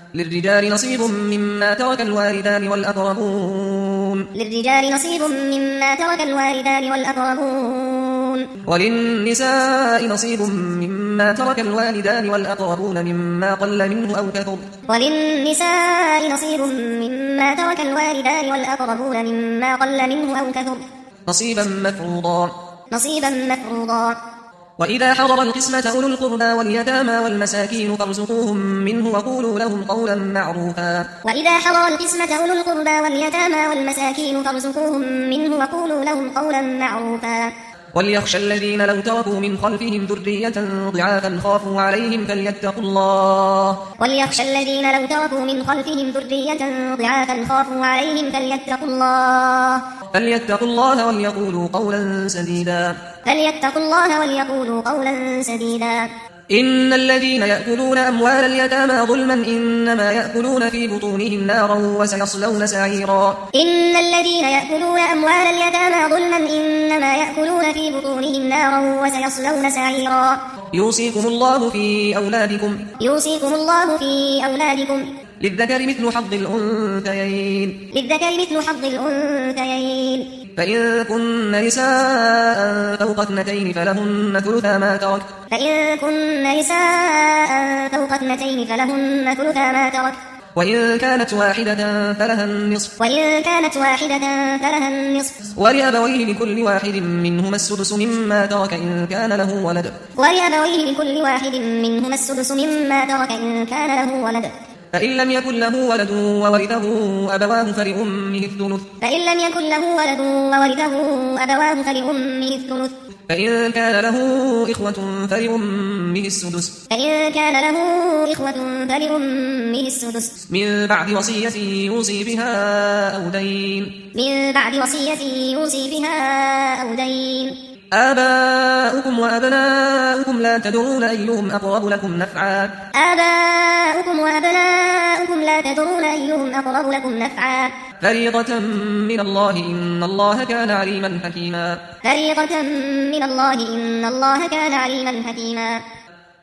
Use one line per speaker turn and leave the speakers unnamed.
للرجال نصيب مما ترك الوالدان والأقربون وللنساء نصيب مما ترك الوالدان والأقربون مما قل منه أو كثر نصيبا مفروضا وإذا حضر القسمة أولو القربى واليتامى والمساكين فارزقوهم منه وقولوا لهم قولا معروفا وليخشى الذين لو تركوا من خلفهم ذرية ضعافا خافوا عليهم فليتقوا الله وليقولوا قولا سديدا إن الذين يأكلون أموال اليتامى ظلما إنما يأكلون في بطونهم نارا وسيصلون سعيرا يوصيكم الله في أولادكم للذكر مثل حظ الأنثيين فإن كن نساء فوق 2 فلهن ثلثا ما ترك وإن كانت واحدة فلها النصف ولأبويه لكل واحد منهما السدس مما ترك إن كان له ولد فإن لم يكن له ولد وورثه أبواه فلأمه الثلث فإن كان له إخوة فلأمه السدس من بعد وصية يوصي بها أو دين آباؤكم وأبناؤكم لا تدرون أيهم أقرب لكم نفعا فريضة من الله إن الله كان عليما حكيما